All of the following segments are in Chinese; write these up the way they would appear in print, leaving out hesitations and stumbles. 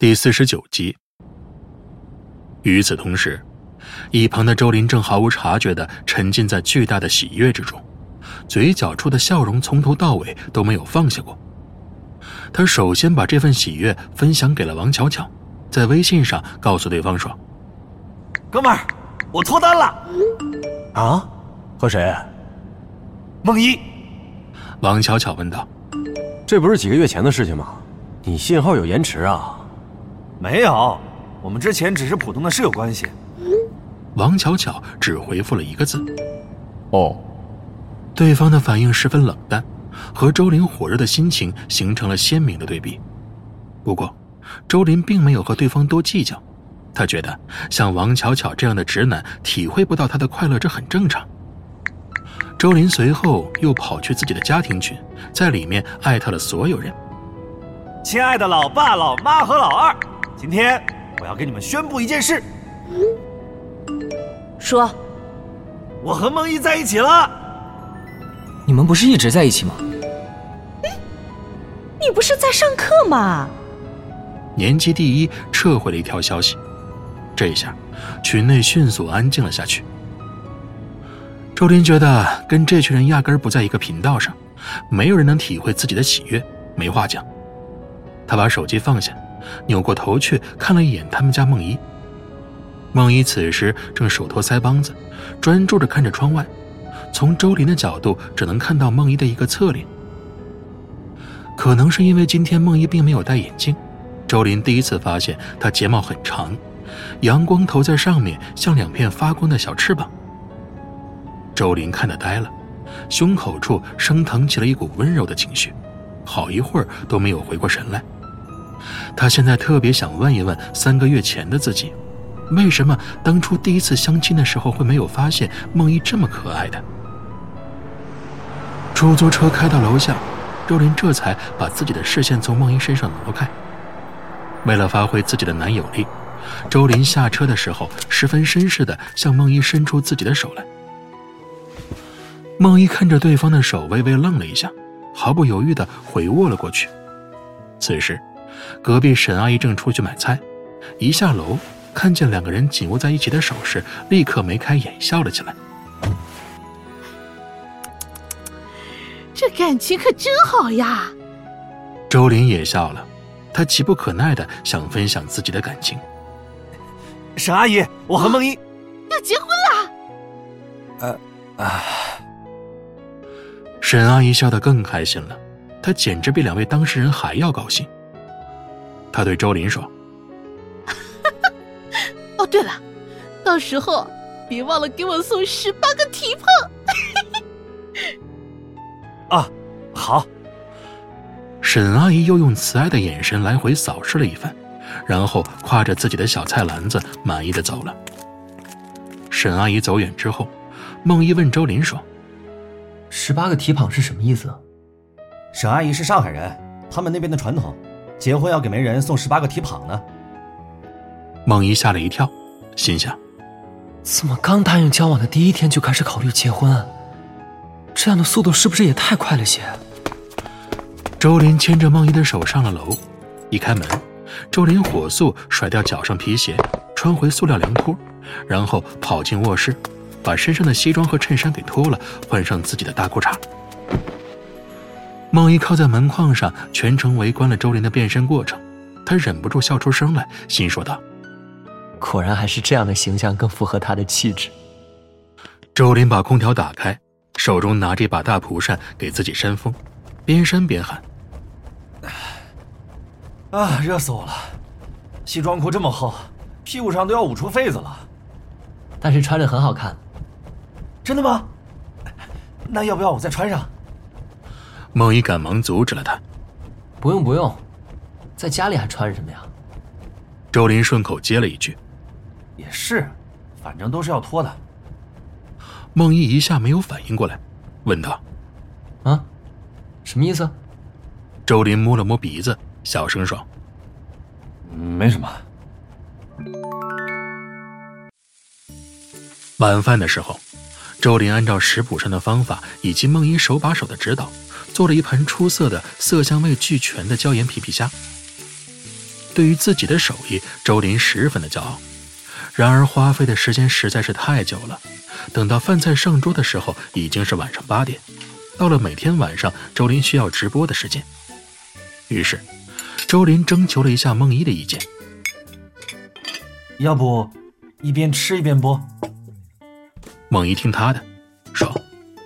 第49集。与此同时，一旁的周林正毫无察觉地沉浸在巨大的喜悦之中，嘴角处的笑容从头到尾都没有放下过。他首先把这份喜悦分享给了王巧巧，在微信上告诉对方说： 哥们儿，我脱单了。 啊？和谁？ 梦一。 王巧巧问道： 这不是几个月前的事情吗？你信号有延迟啊？ 没有，我们之前只是普通的室友关系。 王巧巧只回复了一个字： 哦。 对方的反应十分冷淡，和周林火热的心情形成了鲜明的对比。不过周林并没有和对方多计较，他觉得像王巧巧这样的直男体会不到他的快乐，这很正常。周林随后又跑去自己的家庭群，在里面艾特了所有人： 亲爱的老爸老妈和老二，今天我要跟你们宣布一件事。 说。 我和梦一在一起了。 你们不是一直在一起吗？ 你不是在上课吗？ 年级第一撤回了一条消息，这一下群内迅速安静了下去。周林觉得跟这群人压根儿不在一个频道上，没有人能体会自己的喜悦，没话讲。他把手机放下，扭过头去看了一眼他们家梦一。梦一此时正手托腮帮子，专注地看着窗外，从周林的角度只能看到梦一的一个侧脸。可能是因为今天梦一并没有戴眼镜，周林第一次发现她睫毛很长，阳光投在上面像两片发光的小翅膀。周林看得呆了，胸口处升腾起了一股温柔的情绪，好一会儿都没有回过神来。他现在特别想问一问3个月前的自己，为什么当初第一次相亲的时候会没有发现梦一这么可爱的。出租车开到楼下，周林这才把自己的视线从梦一身上挪开。为了发挥自己的男友力，周林下车的时候十分绅士地向梦一伸出自己的手来。梦一看着对方的手，微微愣了一下，毫不犹豫地回握了过去。此时隔壁沈阿姨正出去买菜，一下楼看见两个人紧握在一起的手势，立刻眉开眼笑了起来。 这感情可真好呀！ 周林也笑了，他急不可耐地想分享自己的感情。 沈阿姨，我和梦一要结婚啦！ 沈阿姨笑得更开心了，她简直比两位当事人还要高兴。她对周林说： 哦，对了，到时候别忘了给我送18个蹄膀。 啊，好。 沈阿姨又用慈爱的眼神来回扫视了一番，然后挎着自己的小菜篮子满意的走了。沈阿姨走远之后，梦一问周林说 ：18个蹄膀是什么意思？ 沈阿姨是上海人，他们那边的传统，结婚要给媒人送18个蹄膀呢。 梦一吓了一跳，心想： 怎么刚答应交往的第1天就开始考虑结婚？这样的速度是不是也太快了些？ 周林牵着梦一的手上了楼，一开门，周林火速甩掉脚上皮鞋，穿回塑料凉裤，然后跑进卧室，把身上的西装和衬衫给脱了，换上自己的大裤衩。梦一靠在门框上，全程围观了周林的变身过程，他忍不住笑出声来，心说道： 果然还是这样的形象更符合他的气质。 周林把空调打开，手中拿着一把大蒲扇给自己扇风，边扇边喊： 啊，热死我了！西装裤这么厚，屁股上都要捂出痱子了。 但是穿着很好看。 真的吗？那要不要我再穿上？ 梦一赶忙阻止了他： 不用不用，在家里还穿什么呀？ 周林顺口接了一句： 也是，反正都是要脱的。 梦一一下没有反应过来，问道： 啊，什么意思？ 周林摸了摸鼻子，小声说： 没什么。 晚饭的时候，周林按照食谱上的方法以及梦一手把手的指导，做了一盘出色的色香味俱全的椒盐皮皮虾。 对于自己的手艺，周林十分的骄傲。然而花费的时间实在是太久了，等到饭菜上桌的时候，已经是晚上8点，到了每天晚上周林需要直播的时间。于是周林征求了一下梦一的意见， 要不一边吃一边播？ 梦一听他的，说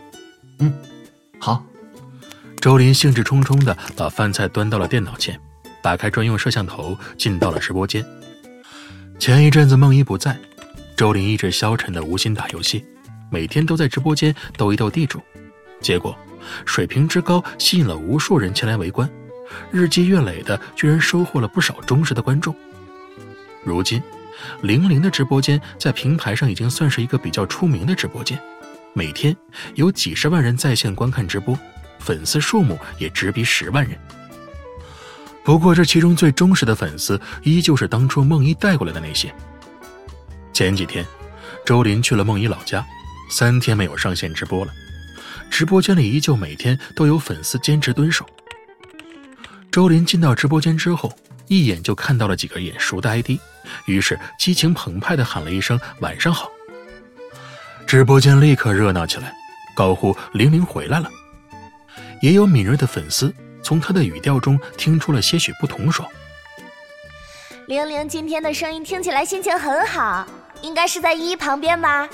好。 周林兴致冲冲地把饭菜端到了电脑前，打开专用摄像头，进到了直播间。前一阵子梦一不在，周林一直消沉地无心打游戏，每天都在直播间斗一斗地主，结果水平之高吸引了无数人前来围观，日积月累的居然收获了不少忠实的观众。如今00的直播间在平台上已经算是一个比较出名的直播间，每天有几十万人在线观看直播，粉丝数目也直逼10万人。不过这其中最忠实的粉丝依旧是当初梦一带过来的那些。前几天周林去了梦一老家，3天没有上线直播了，直播间里依旧每天都有粉丝坚持蹲守。周林进到直播间之后，一眼就看到了几个眼熟的 ID， 于是激情澎湃地喊了一声晚上好。直播间立刻热闹起来，高呼00回来了。也有敏锐的粉丝从他的语调中听出了些许不同，说 00今天的声音听起来心情很好，应该是在依依旁边吧？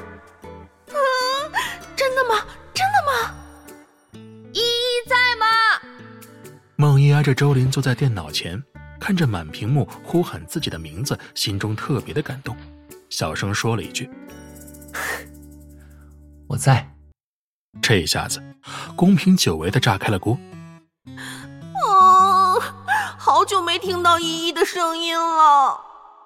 真的吗？真的吗？ 依依在吗？ 梦一挨着周林坐在电脑前，看着满屏幕呼喊自己的名字，心中特别的感动，小声说了一句我在。 这一下子公屏久违的炸开了锅。 好久没听到依依的声音了，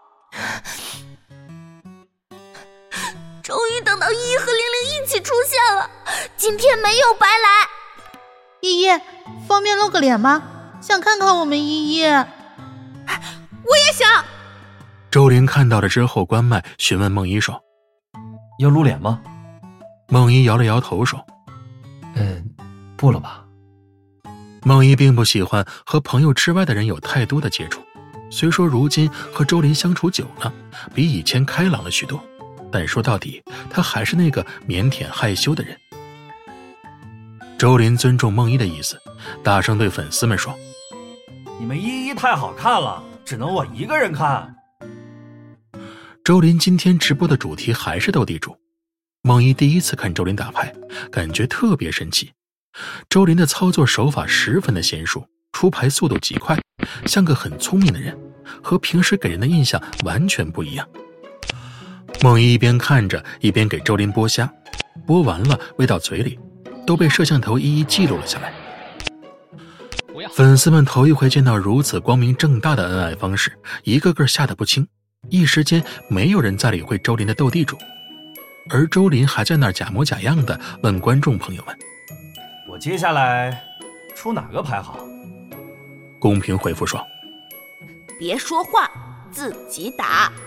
终于等到依依和00一起出现了，今天没有白来。 依依，方便露个脸吗？想看看我们依依。 我也想。 周林看到了之后关麦询问梦一说， 要露脸吗？ 梦一摇了摇头说不了吧。 梦一并不喜欢和朋友之外的人有太多的接触，虽说如今和周林相处久了，比以前开朗了许多，但说到底他还是那个腼腆害羞的人。周林尊重梦一的意思，大声对粉丝们说， 你们依依太好看了，只能我一个人看。 周林今天直播的主题还是斗地主。梦一第一次看周林打牌，感觉特别神奇。周林的操作手法十分的娴熟，出牌速度极快，像个很聪明的人，和平时给人的印象完全不一样。梦一一边看着一边给周林剥虾，剥完了喂到嘴里，都被摄像头一一记录了下来。粉丝们头一回见到如此光明正大的恩爱方式，一个个吓得不轻，一时间没有人再理会周林的斗地主，而周林还在那儿假模假样的问观众朋友们， 我接下来出哪个牌好？ 公屏回复说， 别说话，自己打。